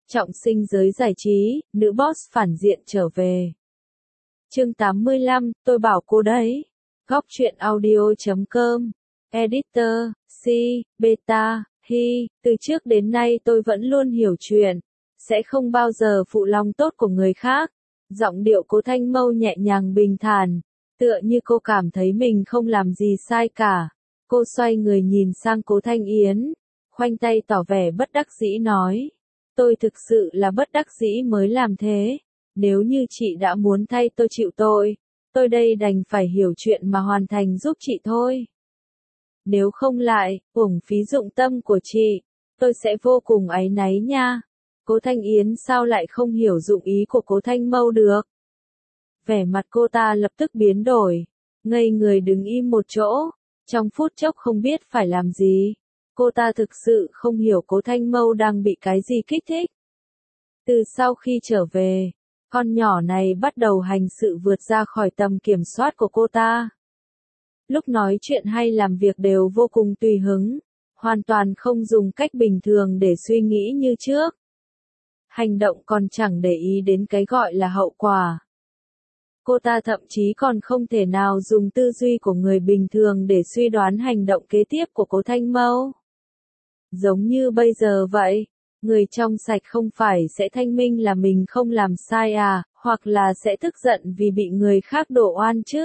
Trọng sinh giới giải trí, nữ boss phản diện trở về. Chương 85, tôi bảo cô đấy. Góc truyện audio.com. Editor, C, Beta, Hi, từ trước đến nay tôi vẫn luôn hiểu chuyện. Sẽ không bao giờ phụ lòng tốt của người khác. Giọng điệu Cố Thanh Mâu nhẹ nhàng bình thản. Tựa như cô cảm thấy mình không làm gì sai cả. Cô xoay người nhìn sang Cố Thanh Yến. Khoanh tay tỏ vẻ bất đắc dĩ nói. Tôi thực sự là bất đắc dĩ mới làm thế. Nếu như chị đã muốn thay tôi chịu tội, tôi đây đành phải hiểu chuyện mà hoàn thành giúp chị thôi. Nếu không lại, uổng phí dụng tâm của chị, tôi sẽ vô cùng áy náy nha. Cố Thanh Yến sao lại không hiểu dụng ý của Cố Thanh Mâu được? Vẻ mặt cô ta lập tức biến đổi, ngây người đứng im một chỗ, trong phút chốc không biết phải làm gì. Cô ta thực sự không hiểu Cố Thanh Mâu đang bị cái gì kích thích. Từ sau khi trở về, con nhỏ này bắt đầu hành sự vượt ra khỏi tầm kiểm soát của cô ta. Lúc nói chuyện hay làm việc đều vô cùng tùy hứng, hoàn toàn không dùng cách bình thường để suy nghĩ như trước. Hành động còn chẳng để ý đến cái gọi là hậu quả. Cô ta thậm chí còn không thể nào dùng tư duy của người bình thường để suy đoán hành động kế tiếp của Cố Thanh Mâu. Giống như bây giờ vậy, người trong sạch không phải sẽ thanh minh là mình không làm sai à, hoặc là sẽ tức giận vì bị người khác đổ oan chứ.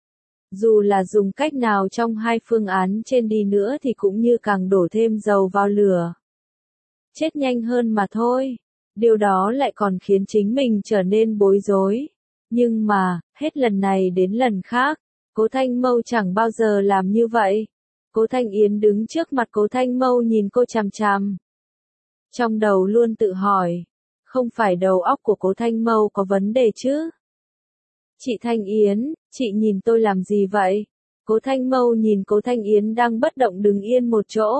Dù là dùng cách nào trong hai phương án trên đi nữa thì cũng như càng đổ thêm dầu vào lửa. Chết nhanh hơn mà thôi. Điều đó lại còn khiến chính mình trở nên bối rối. Nhưng mà, hết lần này đến lần khác, Cố Thanh Mâu chẳng bao giờ làm như vậy. Cố Thanh Yến đứng trước mặt Cố Thanh Mâu nhìn cô chằm chằm. Trong đầu luôn tự hỏi, không phải đầu óc của Cố Thanh Mâu có vấn đề chứ? Chị Thanh Yến, chị nhìn tôi làm gì vậy? Cố Thanh Mâu nhìn Cố Thanh Yến đang bất động đứng yên một chỗ.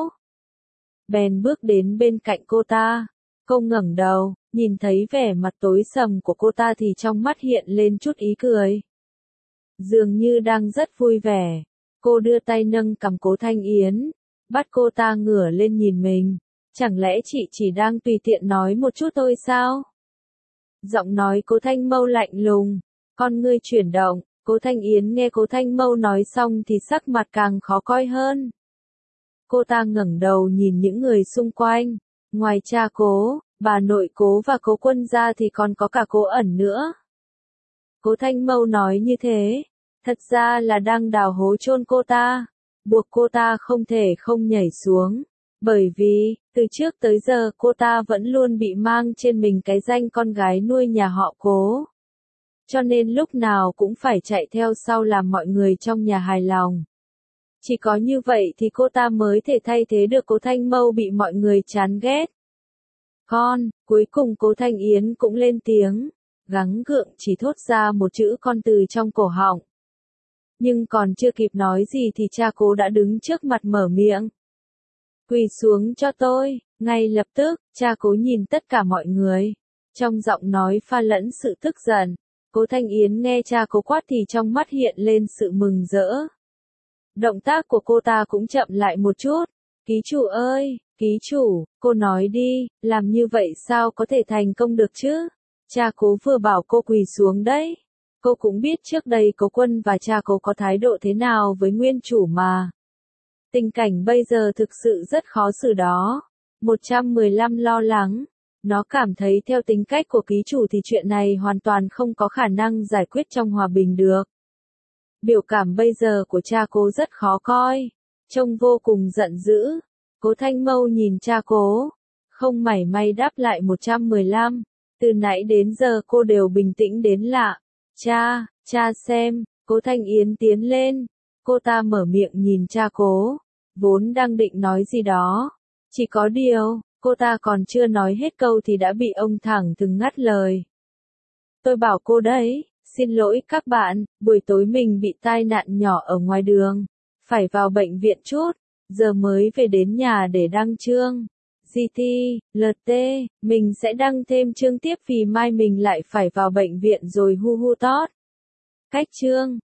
Bèn bước đến bên cạnh cô ta. Cô ngẩng đầu, nhìn thấy vẻ mặt tối sầm của cô ta thì trong mắt hiện lên chút ý cười. Dường như đang rất vui vẻ. Cô đưa tay nâng cằm Cố Thanh Yến, bắt cô ta ngửa lên nhìn mình. Chẳng lẽ chị chỉ đang tùy tiện nói một chút thôi sao? Giọng nói Cố Thanh Mâu lạnh lùng, con ngươi chuyển động. Cố Thanh Yến nghe Cố Thanh Mâu nói xong thì sắc mặt càng khó coi hơn. Cô ta ngẩng đầu nhìn những người xung quanh. Ngoài cha Cố, bà nội Cố và Cố Quân ra thì còn có cả Cố Ẩn nữa. Cố Thanh Mâu nói như thế, thật ra là đang đào hố chôn cô ta, buộc cô ta không thể không nhảy xuống. Bởi vì, từ trước tới giờ cô ta vẫn luôn bị mang trên mình cái danh con gái nuôi nhà họ Cố. Cho nên lúc nào cũng phải chạy theo sau làm mọi người trong nhà hài lòng. Chỉ có như vậy thì cô ta mới thể thay thế được Cố Thanh Mâu bị mọi người chán ghét. Cuối cùng Cố Thanh Yến cũng lên tiếng, gắng gượng chỉ thốt ra một chữ con từ trong cổ họng. Nhưng còn chưa kịp nói gì thì cha Cố đã đứng trước mặt mở miệng. Quỳ xuống cho tôi. Ngay lập tức, cha Cố nhìn tất cả mọi người. Trong giọng nói pha lẫn sự tức giận. Cố Thanh Yến nghe cha Cố quát thì trong mắt hiện lên sự mừng rỡ. Động tác của cô ta cũng chậm lại một chút. Ký chủ ơi, ký chủ, cô nói đi, làm như vậy sao có thể thành công được chứ? Cha Cố vừa bảo cô quỳ xuống đấy. Cô cũng biết trước đây Cố Quân và cha Cố có thái độ thế nào với nguyên chủ mà. Tình cảnh bây giờ thực sự rất khó xử đó. 115 lo lắng. Nó cảm thấy theo tính cách của ký chủ thì chuyện này hoàn toàn không có khả năng giải quyết trong hòa bình được. Biểu cảm bây giờ của cha Cố rất khó coi. Trông vô cùng giận dữ. Cố Thanh Mâu nhìn cha Cố. Không mảy may đáp lại 115. Từ nãy đến giờ cô đều bình tĩnh đến lạ. Cha xem. Cố Thanh Yến tiến lên. Cô ta mở miệng nhìn cha Cố. Vốn đang định nói gì đó. Chỉ có điều, cô ta còn chưa nói hết câu thì đã bị ông thẳng thừng ngắt lời. Tôi bảo cô đấy, xin lỗi các bạn, buổi tối mình bị tai nạn nhỏ ở ngoài đường. Phải vào bệnh viện chút, giờ mới về đến nhà để đăng chương. GT, LT, mình sẽ đăng thêm chương tiếp vì mai mình lại phải vào bệnh viện rồi hu hu tót. Cách chương.